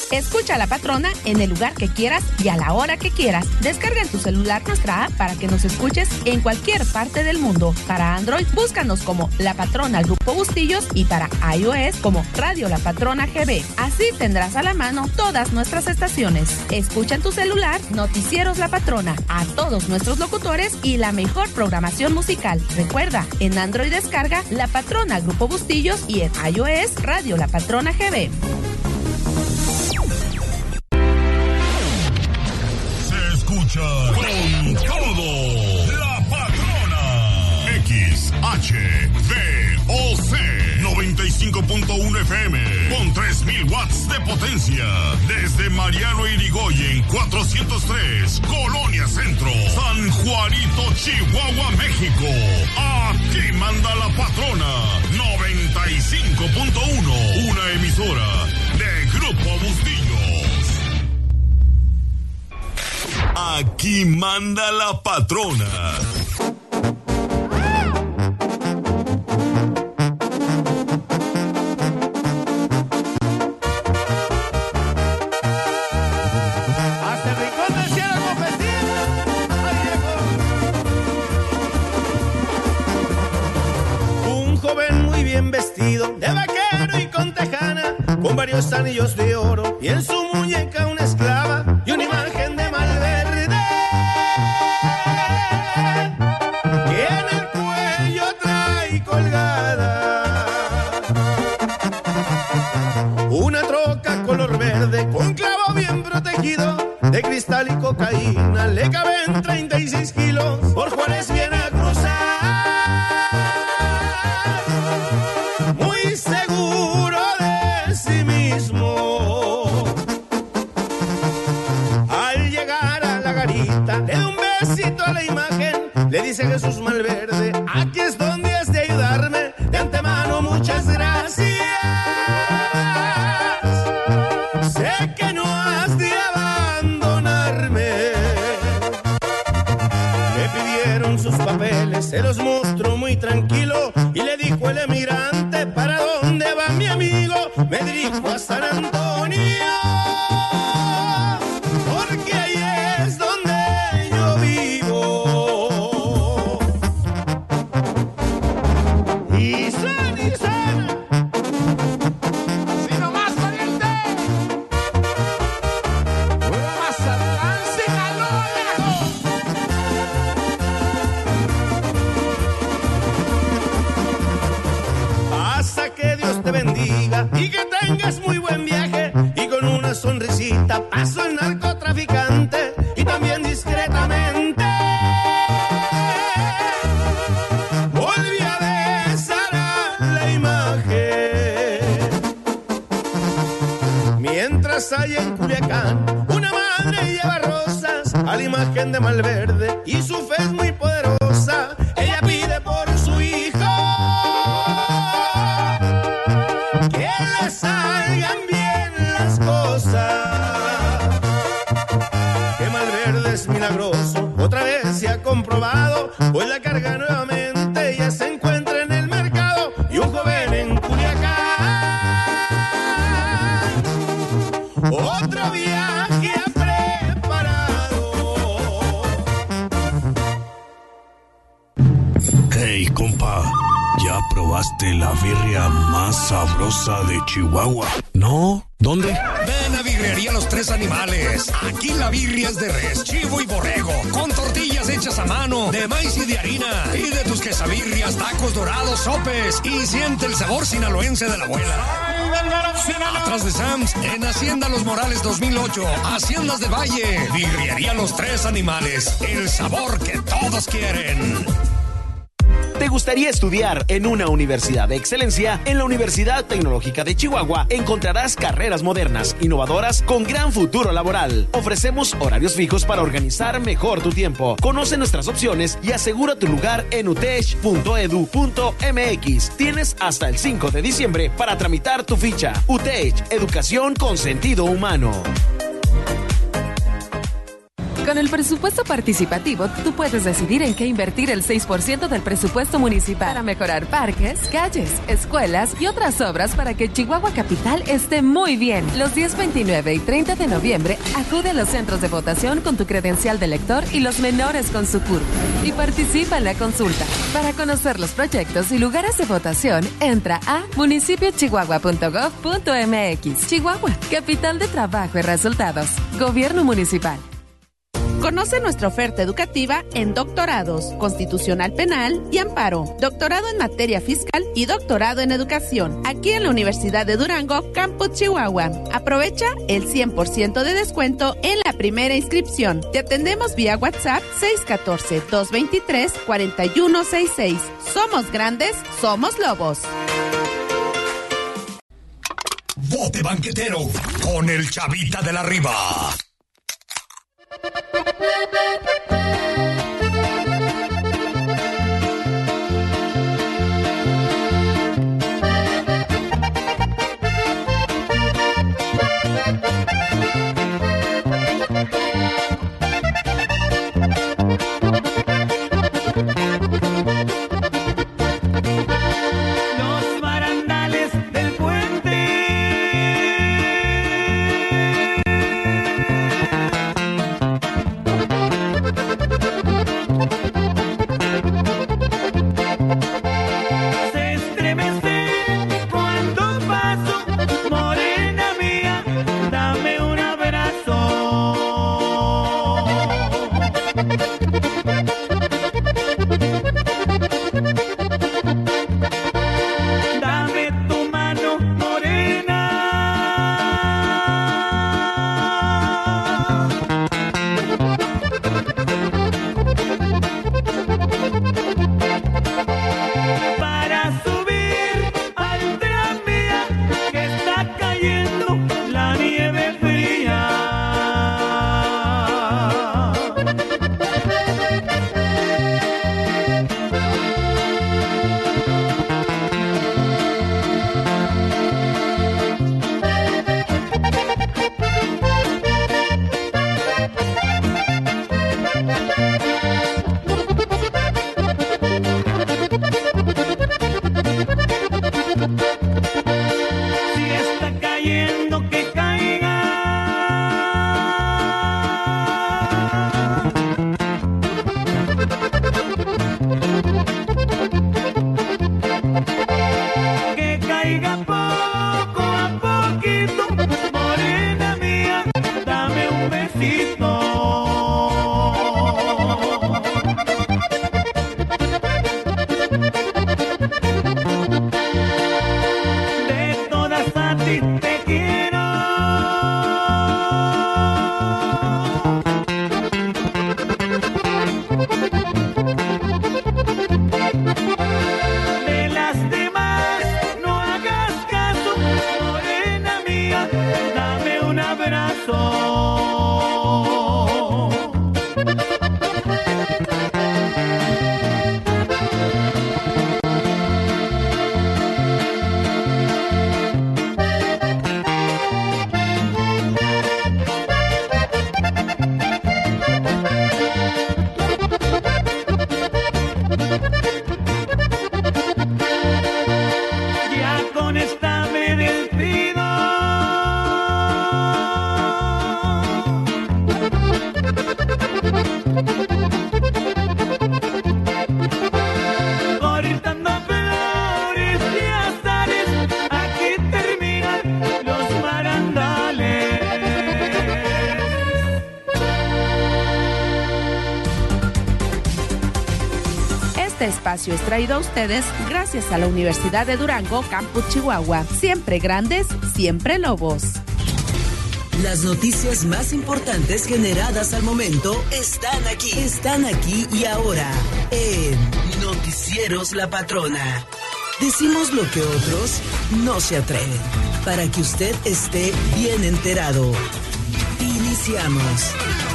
Escucha a La Patrona en el lugar que quieras y a la hora que quieras. Descarga en tu celular nuestra app para que nos escuches en cualquier parte del mundo. Para Android, búscanos como La Patrona Grupo Bustillos y para iOS como Radio La Patrona GB. Así tendrás a la mano todas nuestras estaciones. Escucha en tu celular Noticieros La Patrona, a todos nuestros locutores y la mejor programación musical. Recuerda, en Android descarga La Patrona Grupo Bustillos y en iOS Radio La Patrona GB. Se escucha con todo. La Patrona. XHVOC 95.1 FM con 3,000 watts de potencia. Desde Mariano Irigoyen 403, Colonia Centro, San Juanito, Chihuahua, México. Aquí manda La Patrona 95.1, una emisora de Grupo Bustillos. Aquí manda La Patrona. Vestido de vaquero y con tejana, con varios anillos de oro y en su muñeca una esclava y una imagen de Malverde que en el cuello trae colgada una troca color verde con clavo bien protegido de cristal y cocaína. Le caben 36 kilos, por Juárez viene a cruzar. Seguro de sí mismo. Al llegar a la garita, le da un besito a la imagen, le dice Jesús Malverde: aquí es donde has de ayudarme, de antemano muchas gracias. Sé que no has de abandonarme. Le pidieron sus papeles, se los mostró muy tranquilo y le dijo el emirante: ¿para dónde va mi amigo? Me dirijo a San Antonio, porque ahí es donde yo vivo. Y sana, si no más valiente, Nueva Mazatlán, Sinaloa. Hasta que Dios te bendiga y que tengas muy buen viaje, y con una sonrisita paso el narcotraficante y también discretamente volví a besar la imagen. Mientras hay en Culiacán una madre lleva rosas a la imagen de Malverde y su fe es muy poderosa. Ella pide por su hijo que le salgan bien las cosas, que Malverde es milagroso, otra vez se ha comprobado, pues la carga nuevamente ya se encuentra en el mercado y un joven en Culiacán otro viaje ha preparado. Hey, compa, ¿ya probaste la birria más sabrosa de Chihuahua? ¿No? ¿Dónde? Ven a Birrería Los Tres Animales. Aquí la birria es de res, chivo y borrego, con tortillas hechas a mano, de maíz y de harina. Pide tus quesabirrias, tacos dorados, sopes y siente el sabor sinaloense de la abuela. Atrás de Sam's, en Hacienda Los Morales 2008, Haciendas del Valle. Birrería Los Tres Animales, el sabor que todos quieren. ¿Te gustaría estudiar en una universidad de excelencia? En la Universidad Tecnológica de Chihuahua encontrarás carreras modernas, innovadoras, con gran futuro laboral. Ofrecemos horarios fijos para organizar mejor tu tiempo. Conoce nuestras opciones y asegura tu lugar en utech.edu.mx. Tienes hasta el 5 de diciembre para tramitar tu ficha. UTech, educación con sentido humano. Con el presupuesto participativo, tú puedes decidir en qué invertir el 6% del presupuesto municipal para mejorar parques, calles, escuelas y otras obras para que Chihuahua Capital esté muy bien. Los 10, 29 y 30 de noviembre, acude a los centros de votación con tu credencial de elector y los menores con su CURP. Y participa en la consulta. Para conocer los proyectos y lugares de votación, entra a municipiochihuahua.gov.mx. Chihuahua, capital de trabajo y resultados. Gobierno municipal. Conoce nuestra oferta educativa en doctorados, constitucional penal y amparo, doctorado en materia fiscal y doctorado en educación, aquí en la Universidad de Durango, Campus Chihuahua. Aprovecha el 100% de descuento en la primera inscripción. Te atendemos vía WhatsApp 614-223-4166. Somos grandes, somos lobos. Bote banquetero con el Chavita de la Riva. Los barandales del puente se estremecen cuando paso, morena mía, dame un abrazo. Dame tu mano, morena. Para subir al tranvía que está cayendo la nieve fría. Si está cayendo, que caiga. Que caiga poco a poquito, morena mía, dame un besito. De todas a ti te quiero. De las demás no hagas caso, morena mía, dame un abrazo. Ya con esta me despido. Cortando flores y azares, aquí terminan los barandales. Este espacio es traído a ustedes gracias a la Universidad de Durango, Campus Chihuahua. Siempre grandes, siempre lobos. Las noticias más importantes generadas al momento están aquí y ahora en Noticieros La Patrona. Decimos lo que otros no se atreven, para que usted esté bien enterado. Iniciamos.